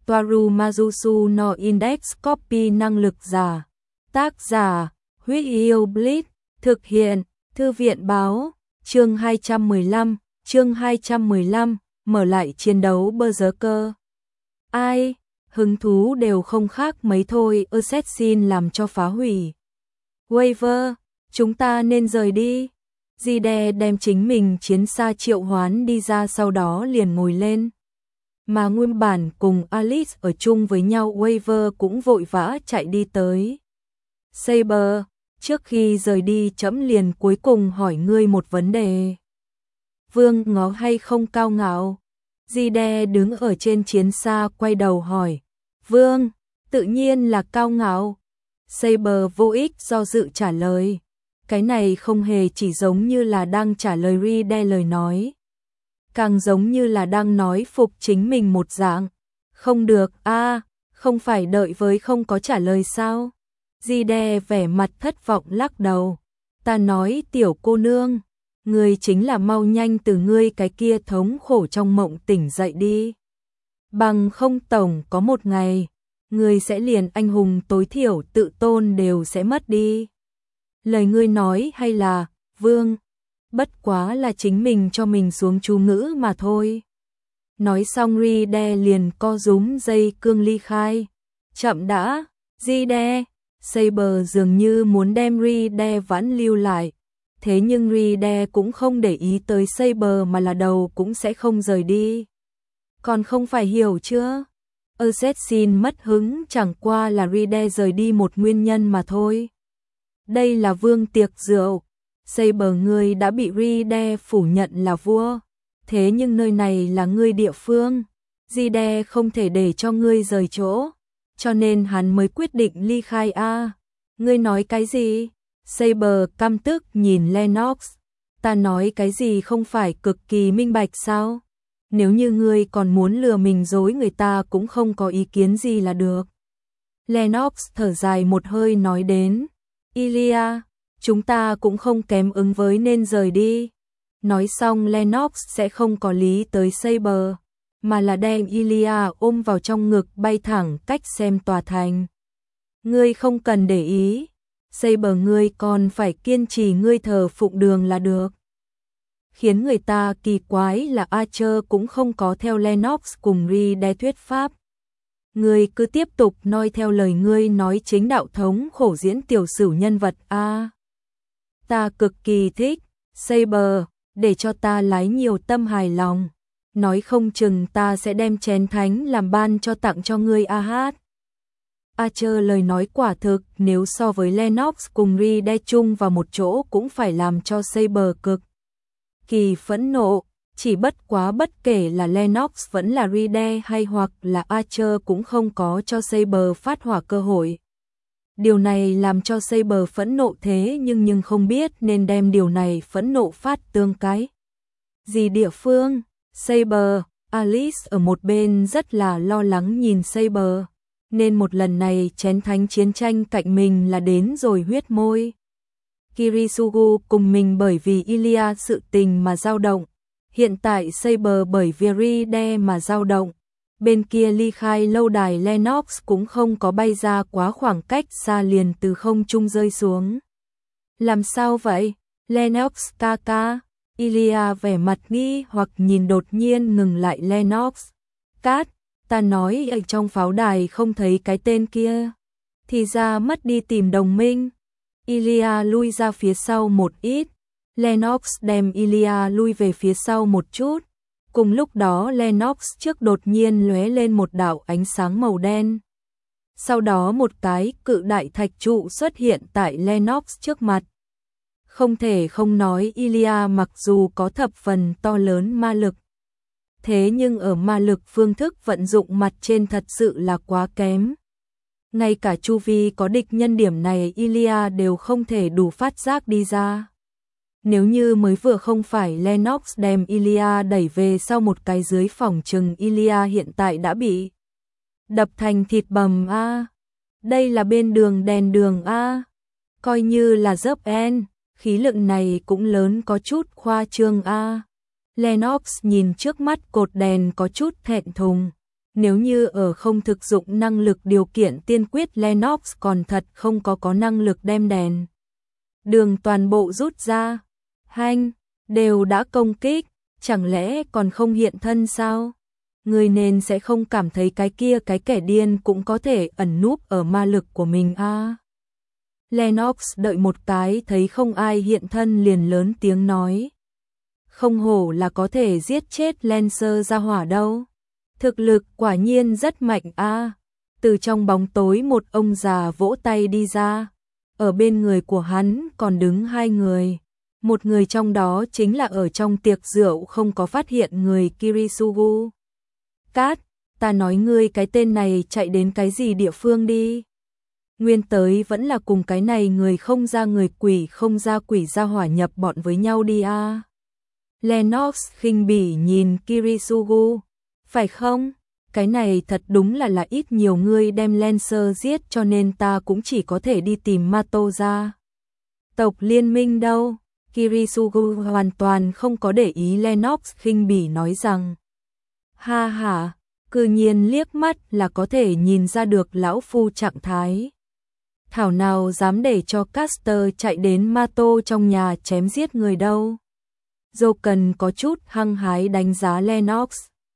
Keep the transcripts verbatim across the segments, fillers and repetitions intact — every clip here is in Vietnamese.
Toaru Majusu no Index Copy năng lực giả. Tác giả, Huyết Yêu Blitz, thực hiện, Thư viện báo, chương hai trăm mười lăm, chương hai trăm mười lăm, mở lại chiến đấu Berserker. Ai, hứng thú đều không khác mấy thôi, Assassin làm cho phá hủy. Waver, chúng ta nên rời đi. Zide đem chính mình chiến xa triệu hoán đi ra, sau đó liền ngồi lên. Mà nguyên bản cùng Alice ở chung với nhau, Waver cũng vội vã chạy đi tới. Saber, trước khi rời đi chấm liền cuối cùng hỏi ngươi một vấn đề. Vương ngó hay không cao ngạo? Zide đứng ở trên chiến xa quay đầu hỏi. Vương, tự nhiên là cao ngạo. Saber vô ích do dự trả lời. Cái này không hề chỉ giống như là đang trả lời Ride lời nói, càng giống như là đang nói phục chính mình một dạng. Không được a, à, không phải đợi với không có trả lời sao? Zide vẻ mặt thất vọng lắc đầu. Ta nói tiểu cô nương, ngươi chính là mau nhanh từ ngươi cái kia thống khổ trong mộng tỉnh dậy đi. Bằng không tổng có một ngày, ngươi sẽ liền anh hùng tối thiểu tự tôn đều sẽ mất đi. Lời ngươi nói hay là, Vương, bất quá là chính mình cho mình xuống chú ngữ mà thôi. Nói xong Ride liền co rúm dây cương ly khai. Chậm đã, Zide. Saber dường như muốn đem Ride vãn lưu lại. Thế nhưng Ride cũng không để ý tới Saber mà là đầu cũng sẽ không rời đi. Còn không phải hiểu chưa? Assassin mất hứng chẳng qua là Ride rời đi một nguyên nhân mà thôi. Đây là vương tiệc rượu. Saber, ngươi đã bị Ride phủ nhận là vua. Thế nhưng nơi này là ngươi địa phương. Ride không thể để cho ngươi rời chỗ. Cho nên hắn mới quyết định ly khai a. À, ngươi nói cái gì? Saber căm tức nhìn Lennox. Ta nói cái gì không phải cực kỳ minh bạch sao? Nếu như ngươi còn muốn lừa mình dối người ta cũng không có ý kiến gì là được. Lennox thở dài một hơi nói đến. Ilya, chúng ta cũng không kém ứng với nên rời đi. Nói xong Lennox sẽ không có lý tới Saber, mà là đem Ilya ôm vào trong ngực bay thẳng cách xem tòa thành. Ngươi không cần để ý, Saber, ngươi còn phải kiên trì ngươi thờ phụng đường là được. Khiến người ta kỳ quái là Archer cũng không có theo Lennox cùng Ride thuyết pháp. Ngươi cứ tiếp tục nói theo lời ngươi nói chính đạo thống khổ diễn tiểu sử nhân vật a. À, ta cực kỳ thích, Saber, để cho ta lái nhiều tâm hài lòng. Nói không chừng ta sẽ đem chén thánh làm ban cho tặng cho ngươi a hát. Archer lời nói quả thực, nếu so với Lennox cùng Ride chung vào một chỗ cũng phải làm cho Saber cực kỳ phẫn nộ. Chỉ bất quá bất kể là Lennox vẫn là Ride hay hoặc là Archer cũng không có cho Saber phát hỏa cơ hội. Điều này làm cho Saber phẫn nộ, thế nhưng nhưng không biết nên đem điều này phẫn nộ phát tương cái gì địa phương. Saber, Alice ở một bên rất là lo lắng nhìn Saber, nên một lần này chén thánh chiến tranh cạnh mình là đến rồi huyết môi. Kirisugu cùng mình bởi vì Ilya sự tình mà dao động. Hiện tại Saber bởi vì Ride mà dao động. Bên kia ly khai lâu đài Lennox cũng không có bay ra quá khoảng cách xa liền từ không trung rơi xuống. Làm sao vậy? Lennox ca ca. Ilya vẻ mặt nghi hoặc nhìn đột nhiên ngừng lại Lennox. Cát, ta nói ở trong pháo đài không thấy cái tên kia. Thì ra mất đi tìm đồng minh. Ilya lui ra phía sau một ít. Lennox đem Ilya lui về phía sau một chút. Cùng lúc đó Lennox trước đột nhiên lóe lên một đạo ánh sáng màu đen. Sau đó một cái cự đại thạch trụ xuất hiện tại Lennox trước mặt. Không thể không nói Ilya mặc dù có thập phần to lớn ma lực, thế nhưng ở ma lực phương thức vận dụng mặt trên thật sự là quá kém. Ngay cả chu vi có địch nhân điểm này Ilya đều không thể đủ phát giác đi ra. Nếu như mới vừa không phải Lennox đem Ilya đẩy về sau một cái dưới phòng chừng Ilya hiện tại đã bị đập thành thịt bầm a. À, đây là bên đường đèn đường a. À, coi như là dấp en, khí lượng này cũng lớn có chút khoa trương a. À, Lennox nhìn trước mắt cột đèn có chút thẹn thùng. Nếu như ở không thực dụng năng lực điều kiện tiên quyết, Lennox còn thật không có có năng lực đem đèn đường toàn bộ rút ra. Hanh, đều đã công kích, chẳng lẽ còn không hiện thân sao? Người nên sẽ không cảm thấy cái kia cái kẻ điên cũng có thể ẩn núp ở ma lực của mình a. À? Lennox đợi một cái thấy không ai hiện thân liền lớn tiếng nói. Không hổ là có thể giết chết Lancer ra hỏa đâu. Thực lực quả nhiên rất mạnh a. À? Từ trong bóng tối một ông già vỗ tay đi ra. Ở bên người của hắn còn đứng hai người. Một người trong đó chính là ở trong tiệc rượu không có phát hiện người Kirisugu. Cát, ta nói ngươi cái tên này chạy đến cái gì địa phương đi. Nguyên tới vẫn là cùng cái này người không ra người quỷ không ra quỷ ra hỏa nhập bọn với nhau đi a. À. Lennox khinh bỉ nhìn Kirisugu. Phải không? Cái này thật đúng là là ít nhiều ngươi đem Lancer giết cho nên ta cũng chỉ có thể đi tìm Mato ra. Tộc liên minh đâu? Kirisugu hoàn toàn không có để ý Lennox khinh bỉ nói rằng. Ha ha, cư nhiên liếc mắt là có thể nhìn ra được lão phu trạng thái. Thảo nào dám để cho Caster chạy đến Mato trong nhà chém giết người đâu. Joken có chút hăng hái đánh giá Lennox.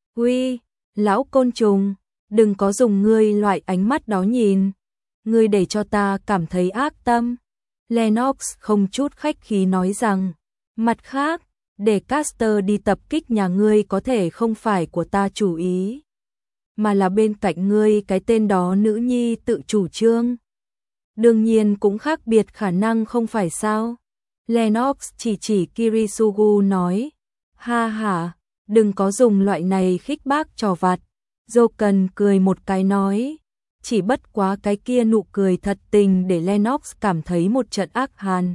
Uy, lão côn trùng, đừng có dùng ngươi loại ánh mắt đó nhìn. Ngươi để cho ta cảm thấy ác tâm. Lennox không chút khách khí nói rằng. Mặt khác, để Caster đi tập kích nhà ngươi có thể không phải của ta chủ ý, mà là bên cạnh ngươi cái tên đó nữ nhi tự chủ trương. Đương nhiên cũng khác biệt khả năng không phải sao? Lennox chỉ chỉ Kirisugu nói. Ha ha, đừng có dùng loại này khích bác trò vặt. Joken cười một cái nói. Chỉ bất quá cái kia nụ cười thật tình để Lennox cảm thấy một trận ác hàn.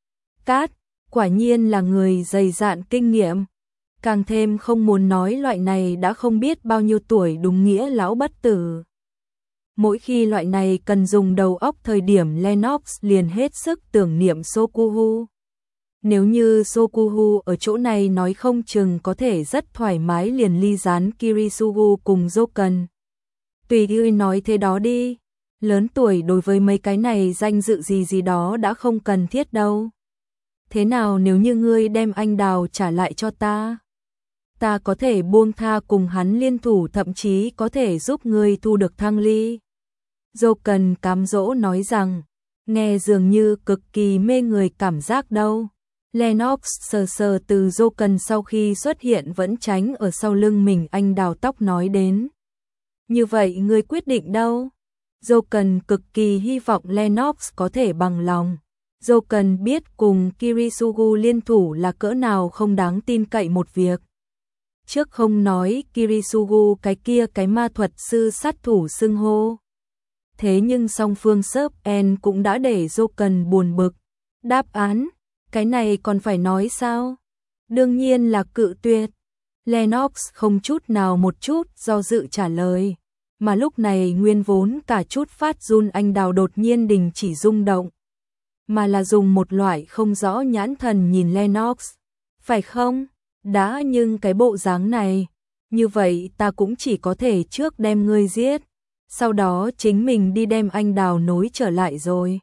Cát, quả nhiên là người dày dạn kinh nghiệm. Càng thêm không muốn nói loại này đã không biết bao nhiêu tuổi đúng nghĩa lão bất tử. Mỗi khi loại này cần dùng đầu óc thời điểm Lennox liền hết sức tưởng niệm Sokuhu. Nếu như Sokuhu ở chỗ này nói không chừng có thể rất thoải mái liền ly gián Kirisugu cùng Joken. Tùy ngươi nói thế đó đi. Lớn tuổi đối với mấy cái này danh dự gì gì đó đã không cần thiết đâu. Thế nào nếu như ngươi đem anh Đào trả lại cho ta? Ta có thể buông tha cùng hắn liên thủ thậm chí có thể giúp ngươi thu được thăng ly. Joken cám dỗ nói rằng, nghe dường như cực kỳ mê người cảm giác đâu. Lennox sờ sờ từ Joken sau khi xuất hiện vẫn tránh ở sau lưng mình anh Đào tóc nói đến. Như vậy ngươi quyết định đâu? Joken cực kỳ hy vọng Lennox có thể bằng lòng. Joken biết cùng Kirisugu liên thủ là cỡ nào không đáng tin cậy một việc. Trước không nói Kirisugu cái kia cái ma thuật sư sát thủ xưng hô. Thế nhưng song phương Sớp En cũng đã để Joken buồn bực. Đáp án, cái này còn phải nói sao? Đương nhiên là cự tuyệt. Lennox không chút nào một chút do dự trả lời. Mà lúc này nguyên vốn cả chút phát run anh Đào đột nhiên đình chỉ rung động. Mà là dùng một loại không rõ nhãn thần nhìn Lennox. Phải không? Đã nhưng cái bộ dáng này. Như vậy ta cũng chỉ có thể trước đem ngươi giết. Sau đó chính mình đi đem anh Đào nối trở lại rồi.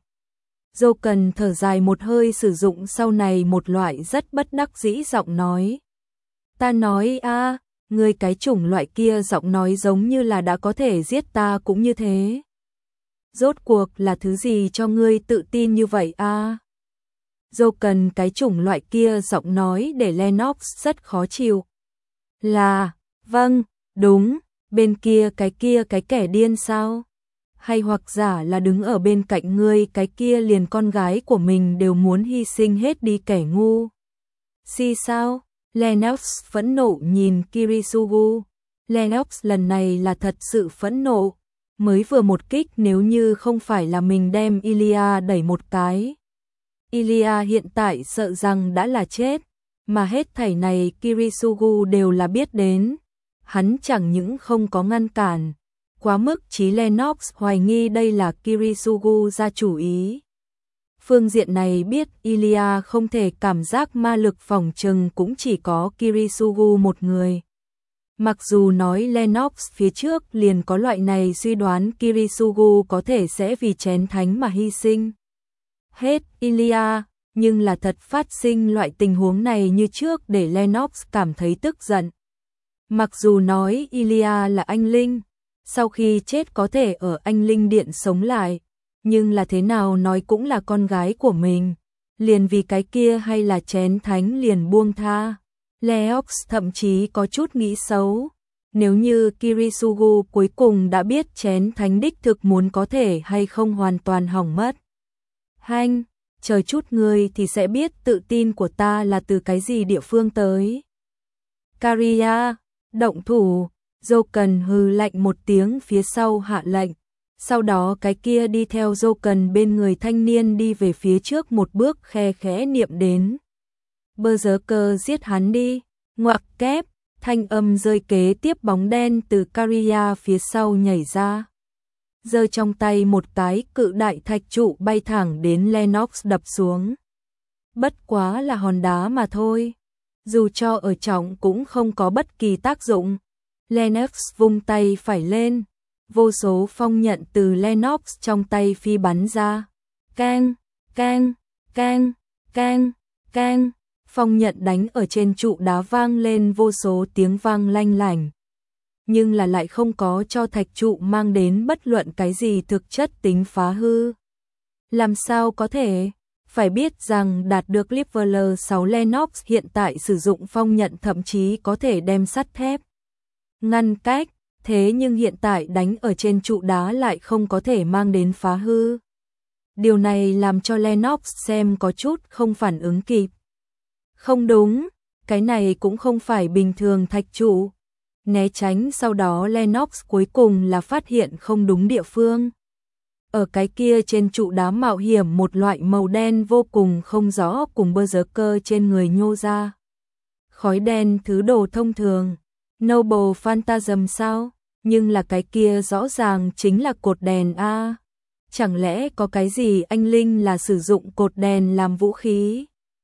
Joken thở dài một hơi sử dụng sau này một loại rất bất đắc dĩ giọng nói. Ta nói a, ngươi cái chủng loại kia giọng nói giống như là đã có thể giết ta cũng như thế. Rốt cuộc là thứ gì cho ngươi tự tin như vậy a? Joken cái chủng loại kia giọng nói để Lennox rất khó chịu. Là, vâng, đúng, bên kia cái kia cái kẻ điên sao? Hay hoặc giả là đứng ở bên cạnh ngươi cái kia liền con gái của mình đều muốn hy sinh hết đi kẻ ngu. Si sao? Lennox phẫn nộ nhìn Kirisugu. Lennox lần này là thật sự phẫn nộ. Mới vừa một kích nếu như không phải là mình đem Ilya đẩy một cái. Ilya hiện tại sợ rằng đã là chết. Mà hết thảy này Kirisugu đều là biết đến. Hắn chẳng những không có ngăn cản. Quá mức chí Lennox hoài nghi đây là Kirisugu ra chủ ý. Phương diện này biết Ilya không thể cảm giác ma lực phòng trừng cũng chỉ có Kirisugu một người. Mặc dù nói Lennox phía trước liền có loại này suy đoán Kirisugu có thể sẽ vì chén thánh mà hy sinh hết Ilia, nhưng là thật phát sinh loại tình huống này như trước để Lennox cảm thấy tức giận. Mặc dù nói Ilia là anh linh, sau khi chết có thể ở anh linh điện sống lại, nhưng là thế nào nói cũng là con gái của mình, liền vì cái kia hay là chén thánh liền buông tha. Lennox thậm chí có chút nghĩ xấu, nếu như Kirisugu cuối cùng đã biết chén thánh đích thực muốn có thể hay không hoàn toàn hỏng mất. Hanh, chờ chút ngươi thì sẽ biết tự tin của ta là từ cái gì địa phương tới. Caria, động thủ, Joken hừ lạnh một tiếng phía sau hạ lệnh. Sau đó cái kia đi theo Joken bên người thanh niên đi về phía trước một bước khe khẽ niệm đến. Berserker giết hắn đi, ngoặc kép, thanh âm rơi kế tiếp bóng đen từ Caria phía sau nhảy ra. Giơ trong tay một cái cự đại thạch trụ bay thẳng đến Lennox đập xuống. Bất quá là hòn đá mà thôi, dù cho ở trọng cũng không có bất kỳ tác dụng. Lennox vung tay phải lên, vô số phong nhận từ Lennox trong tay phi bắn ra. Keng, keng, keng, keng, keng, phong nhận đánh ở trên trụ đá vang lên vô số tiếng vang lanh lảnh. Nhưng là lại không có cho thạch trụ mang đến bất luận cái gì thực chất tính phá hư. Làm sao có thể? Phải biết rằng đạt được Level sáu Lennox hiện tại sử dụng phong nhận thậm chí có thể đem sắt thép ngăn cách, thế nhưng hiện tại đánh ở trên trụ đá lại không có thể mang đến phá hư. Điều này làm cho Lennox xem có chút không phản ứng kịp. Không đúng, cái này cũng không phải bình thường thạch trụ. Né tránh sau đó Lennox cuối cùng là phát hiện không đúng địa phương. Ở cái kia trên trụ đá mạo hiểm một loại màu đen vô cùng không rõ cùng Berserker trên người nhô ra. Khói đen thứ đồ thông thường, Noble Phantasm sao? Nhưng là cái kia rõ ràng chính là cột đèn a. Chẳng lẽ có cái gì anh linh là sử dụng cột đèn làm vũ khí?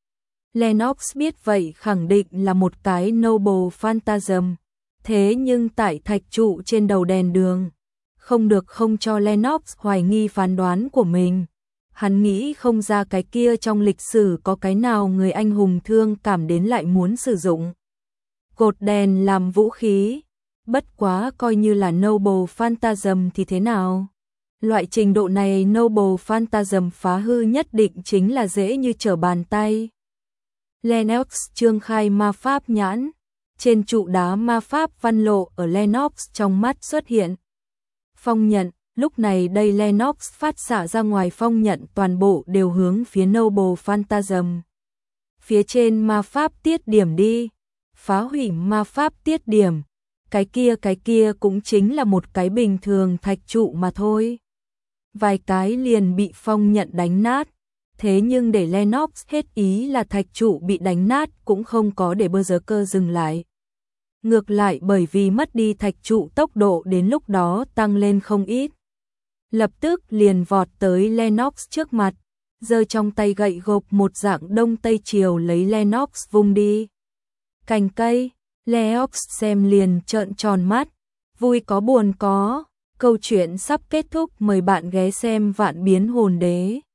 Lennox biết vậy khẳng định là một cái Noble Phantasm. Thế nhưng tại thạch trụ trên đầu đèn đường, không được không cho Lennox hoài nghi phán đoán của mình. Hắn nghĩ không ra cái kia trong lịch sử có cái nào người anh hùng thương cảm đến lại muốn sử dụng cột đèn làm vũ khí. Bất quá coi như là Noble Phantasm thì thế nào? Loại trình độ này Noble Phantasm phá hư nhất định chính là dễ như trở bàn tay. Lennox trương khai ma pháp nhãn. Trên trụ đá ma pháp văn lộ ở Lennox trong mắt xuất hiện. Phong nhận, lúc này đây Lennox phát xạ ra ngoài phong nhận toàn bộ đều hướng phía Noble Phantasm. Phía trên ma pháp tiết điểm đi, phá hủy ma pháp tiết điểm, cái kia cái kia cũng chính là một cái bình thường thạch trụ mà thôi. Vài cái liền bị phong nhận đánh nát, thế nhưng để Lennox hết ý là thạch trụ bị đánh nát cũng không có để Berserker dừng lại. Ngược lại bởi vì mất đi thạch trụ tốc độ đến lúc đó tăng lên không ít. Lập tức liền vọt tới Lennox trước mặt, giơ trong tay gậy gộc một dạng đông tây chiều lấy Lennox vung đi. Cành cây, Lennox xem liền trợn tròn mắt, vui có buồn có, câu chuyện sắp kết thúc, mời bạn ghé xem Vạn Biến Hồn Đế.